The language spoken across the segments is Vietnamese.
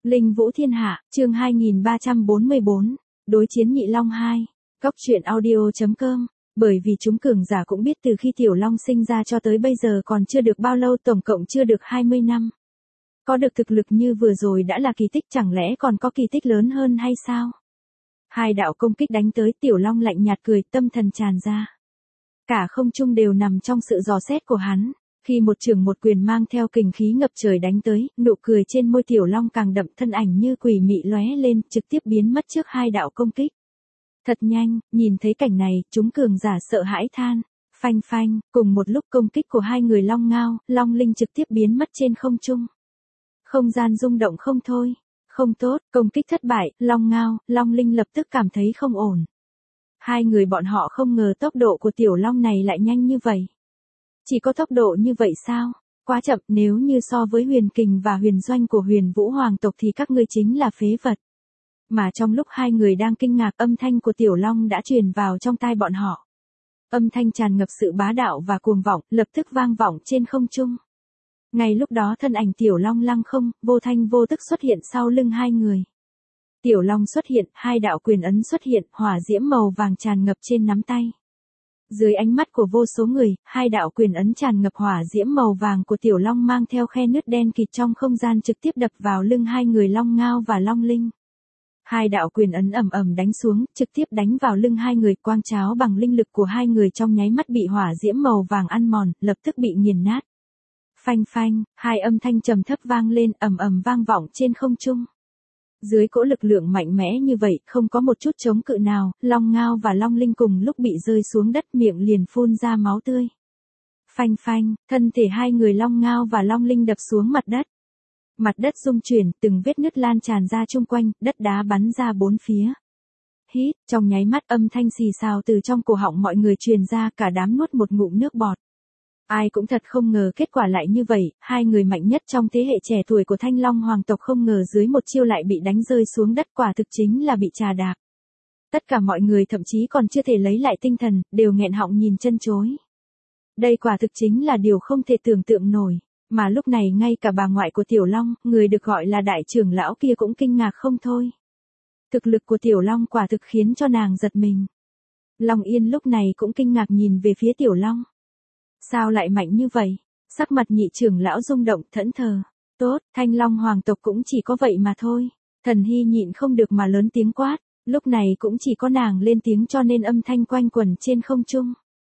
Linh Vũ Thiên Hạ, chương 2344, đối chiến Nhị Long 2. Góc truyện audio.com. Bởi vì chúng cường giả cũng biết từ khi Tiểu Long sinh ra cho tới bây giờ còn chưa được bao lâu, tổng cộng chưa được 20 năm. Có được thực lực như vừa rồi đã là kỳ tích, chẳng lẽ còn có kỳ tích lớn hơn hay sao? Hai đạo công kích đánh tới, Tiểu Long lạnh nhạt cười, tâm thần tràn ra. Cả không trung đều nằm trong sự dò xét của hắn. Khi một trường một quyền mang theo kình khí ngập trời đánh tới, nụ cười trên môi Tiểu Long càng đậm, thân ảnh như quỷ mị lóe lên, trực tiếp biến mất trước hai đạo công kích. Thật nhanh, nhìn thấy cảnh này, chúng cường giả sợ hãi than. Phanh phanh, cùng một lúc công kích của hai người Long Ngao, Long Linh trực tiếp biến mất trên không trung. Không gian rung động không thôi. Không tốt, công kích thất bại, Long Ngao, Long Linh lập tức cảm thấy không ổn. Hai người bọn họ không ngờ tốc độ của Tiểu Long này lại nhanh như vậy. Chỉ có tốc độ như vậy sao? Quá chậm, nếu như so với Huyền Kình và Huyền Doanh của Huyền Vũ Hoàng tộc thì các ngươi chính là phế vật. Mà trong lúc hai người đang kinh ngạc, âm thanh của Tiểu Long đã truyền vào trong tai bọn họ. Âm thanh tràn ngập sự bá đạo và cuồng vọng, lập tức vang vọng trên không trung. Ngay lúc đó thân ảnh Tiểu Long lăng không, vô thanh vô tức xuất hiện sau lưng hai người. Tiểu Long xuất hiện, hai đạo quyền ấn xuất hiện, hỏa diễm màu vàng tràn ngập trên nắm tay. Dưới ánh mắt của vô số người, hai đạo quyền ấn tràn ngập hỏa diễm màu vàng của Tiểu Long mang theo khe nứt đen kịt trong không gian trực tiếp đập vào lưng hai người Long Ngao và Long Linh. Hai đạo quyền ấn ầm ầm đánh xuống, trực tiếp đánh vào lưng hai người, quang cháo bằng linh lực của hai người trong nháy mắt bị hỏa diễm màu vàng ăn mòn, lập tức bị nghiền nát. Phanh phanh, hai âm thanh trầm thấp vang lên, ầm ầm vang vọng trên không trung. Dưới cỗ lực lượng mạnh mẽ như vậy, không có một chút chống cự nào, Long Ngao và Long Linh cùng lúc bị rơi xuống đất, miệng liền phun ra máu tươi. Phanh phanh, thân thể hai người Long Ngao và Long Linh đập xuống mặt đất. Mặt đất rung chuyển, từng vết nứt lan tràn ra chung quanh, đất đá bắn ra bốn phía. Hít, trong nháy mắt âm thanh xì xào từ trong cổ họng mọi người truyền ra, cả đám nuốt một ngụm nước bọt. Ai cũng thật không ngờ kết quả lại như vậy, hai người mạnh nhất trong thế hệ trẻ tuổi của Thanh Long Hoàng tộc không ngờ dưới một chiêu lại bị đánh rơi xuống đất, quả thực chính là bị trà đạp. Tất cả mọi người thậm chí còn chưa thể lấy lại tinh thần, đều nghẹn họng nhìn chân chối. Đây quả thực chính là điều không thể tưởng tượng nổi, mà lúc này ngay cả bà ngoại của Tiểu Long, người được gọi là đại trưởng lão kia cũng kinh ngạc không thôi. Thực lực của Tiểu Long quả thực khiến cho nàng giật mình. Long Yên lúc này cũng kinh ngạc nhìn về phía Tiểu Long. Sao lại mạnh như vậy? Sắc mặt nhị trưởng lão rung động, thẫn thờ. Tốt, Thanh Long Hoàng tộc cũng chỉ có vậy mà thôi. Thần Hy nhịn không được mà lớn tiếng quát. Lúc này cũng chỉ có nàng lên tiếng cho nên âm thanh quanh quẩn trên không trung.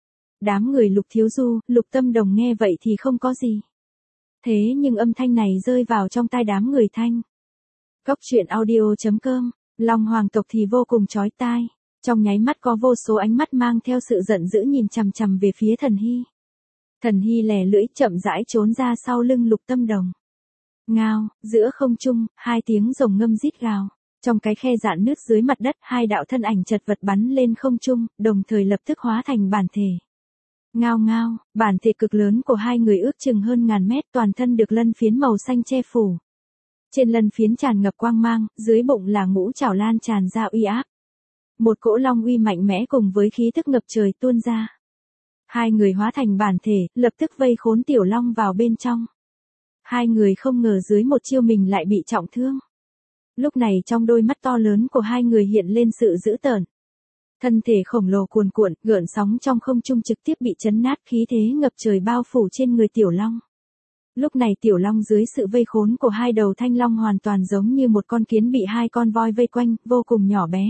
Đám người Lục Thiếu Du, Lục Tâm Đồng nghe vậy thì không có gì. Thế nhưng âm thanh này rơi vào trong tai đám người Thanh. Góc truyện audio.com, Long Hoàng tộc thì vô cùng chói tai. Trong nháy mắt có vô số ánh mắt mang theo sự giận dữ nhìn chằm chằm về phía Thần Hy. Thần Hy lè lưỡi chậm rãi trốn ra sau lưng Lục Tâm Đồng. Ngao, giữa không trung, hai tiếng rồng ngâm rít gào. Trong cái khe rạn nứt dưới mặt đất, hai đạo thân ảnh chật vật bắn lên không trung, đồng thời lập tức hóa thành bản thể. Ngao ngao, bản thể cực lớn của hai người ước chừng hơn ngàn mét, toàn thân được lân phiến màu xanh che phủ. Trên lân phiến tràn ngập quang mang, dưới bụng là ngũ trảo lan tràn ra uy áp. Một cỗ long uy mạnh mẽ cùng với khí tức ngập trời tuôn ra. Hai người hóa thành bản thể, lập tức vây khốn Tiểu Long vào bên trong. Hai người không ngờ dưới một chiêu mình lại bị trọng thương. Lúc này trong đôi mắt to lớn của hai người hiện lên sự dữ tợn. Thân thể khổng lồ cuồn cuộn, gợn sóng trong không trung trực tiếp bị chấn nát, khí thế ngập trời bao phủ trên người Tiểu Long. Lúc này Tiểu Long dưới sự vây khốn của hai đầu thanh long hoàn toàn giống như một con kiến bị hai con voi vây quanh, vô cùng nhỏ bé.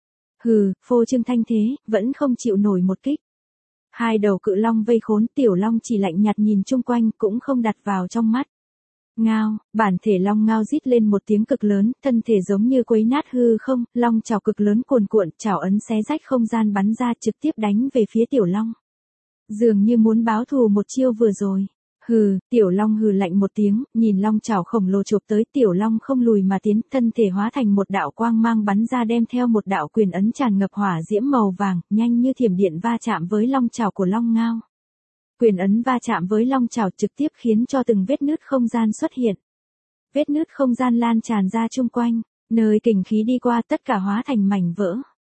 Hừ, phô trương thanh thế, vẫn không chịu nổi một kích. Hai đầu cự long vây khốn, Tiểu Long chỉ lạnh nhạt nhìn chung quanh, cũng không đặt vào trong mắt. Ngao, bản thể Long Ngao rít lên một tiếng cực lớn, thân thể giống như quấy nát hư không, long chảo cực lớn cuồn cuộn, chảo ấn xé rách không gian bắn ra trực tiếp đánh về phía Tiểu Long. Dường như muốn báo thù một chiêu vừa rồi. Hừ, Tiểu Long hừ lạnh một tiếng, nhìn long chảo khổng lồ chộp tới, Tiểu Long không lùi mà tiến, thân thể hóa thành một đạo quang mang bắn ra đem theo một đạo quyền ấn tràn ngập hỏa diễm màu vàng, nhanh như thiểm điện va chạm với long chảo của Long Ngao. Quyền ấn va chạm với long chảo trực tiếp khiến cho từng vết nứt không gian xuất hiện. Vết nứt không gian lan tràn ra chung quanh, nơi kình khí đi qua tất cả hóa thành mảnh vỡ.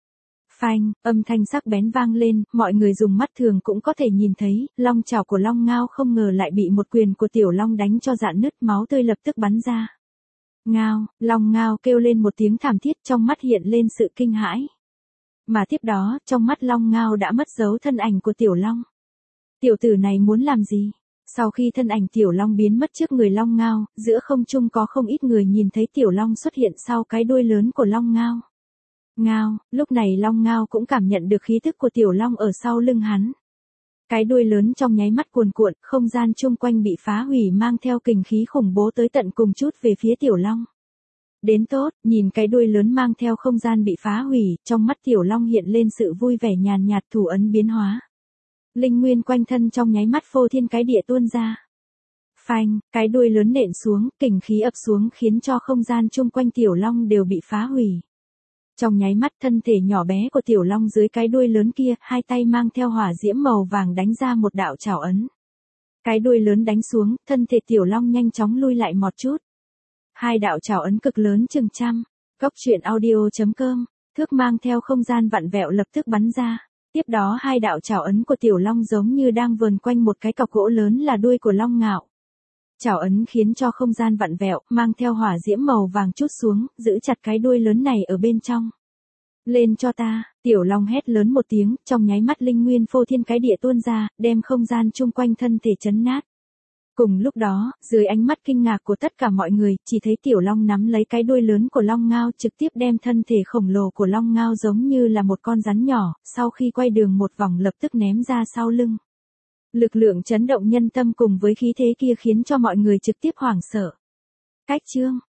Phanh, âm thanh sắc bén vang lên, mọi người dùng mắt thường cũng có thể nhìn thấy, long chảo của Long Ngao không ngờ lại bị một quyền của Tiểu Long đánh cho rạn nứt, máu tươi lập tức bắn ra. Ngao, Long Ngao kêu lên một tiếng thảm thiết, trong mắt hiện lên sự kinh hãi. Mà tiếp đó, trong mắt Long Ngao đã mất dấu thân ảnh của Tiểu Long. Tiểu tử này muốn làm gì? Sau khi thân ảnh Tiểu Long biến mất trước người Long Ngao, giữa không trung có không ít người nhìn thấy Tiểu Long xuất hiện sau cái đuôi lớn của Long Ngao. Ngao, lúc này Long Ngao cũng cảm nhận được khí tức của Tiểu Long ở sau lưng hắn. Cái đuôi lớn trong nháy mắt cuồn cuộn, không gian chung quanh bị phá hủy mang theo kình khí khủng bố tới tận cùng chút về phía Tiểu Long. Đến tốt, nhìn cái đuôi lớn mang theo không gian bị phá hủy, trong mắt Tiểu Long hiện lên sự vui vẻ nhàn nhạt, thủ ấn biến hóa. Linh nguyên quanh thân trong nháy mắt phô thiên cái địa tuôn ra. Phanh, cái đuôi lớn nện xuống, kình khí ập xuống khiến cho không gian chung quanh Tiểu Long đều bị phá hủy. Trong nháy mắt thân thể nhỏ bé của Tiểu Long dưới cái đuôi lớn kia, hai tay mang theo hỏa diễm màu vàng đánh ra một đạo trảo ấn. Cái đuôi lớn đánh xuống, thân thể Tiểu Long nhanh chóng lui lại một chút. Hai đạo trảo ấn cực lớn chừng trăm. Cốc truyện audio.com, thước mang theo không gian vặn vẹo lập tức bắn ra. Tiếp đó hai đạo trảo ấn của Tiểu Long giống như đang vờn quanh một cái cọc gỗ lớn là đuôi của Long Ngạo. Trảo ấn khiến cho không gian vặn vẹo, mang theo hỏa diễm màu vàng trút xuống, giữ chặt cái đuôi lớn này ở bên trong. Lên cho ta, Tiểu Long hét lớn một tiếng, trong nháy mắt linh nguyên phô thiên cái địa tuôn ra, đem không gian chung quanh thân thể chấn nát. Cùng lúc đó, dưới ánh mắt kinh ngạc của tất cả mọi người, chỉ thấy Tiểu Long nắm lấy cái đuôi lớn của Long Ngao trực tiếp đem thân thể khổng lồ của Long Ngao giống như là một con rắn nhỏ, sau khi quay đường một vòng lập tức ném ra sau lưng. Lực lượng chấn động nhân tâm cùng với khí thế kia khiến cho mọi người trực tiếp hoảng sợ. Cách chương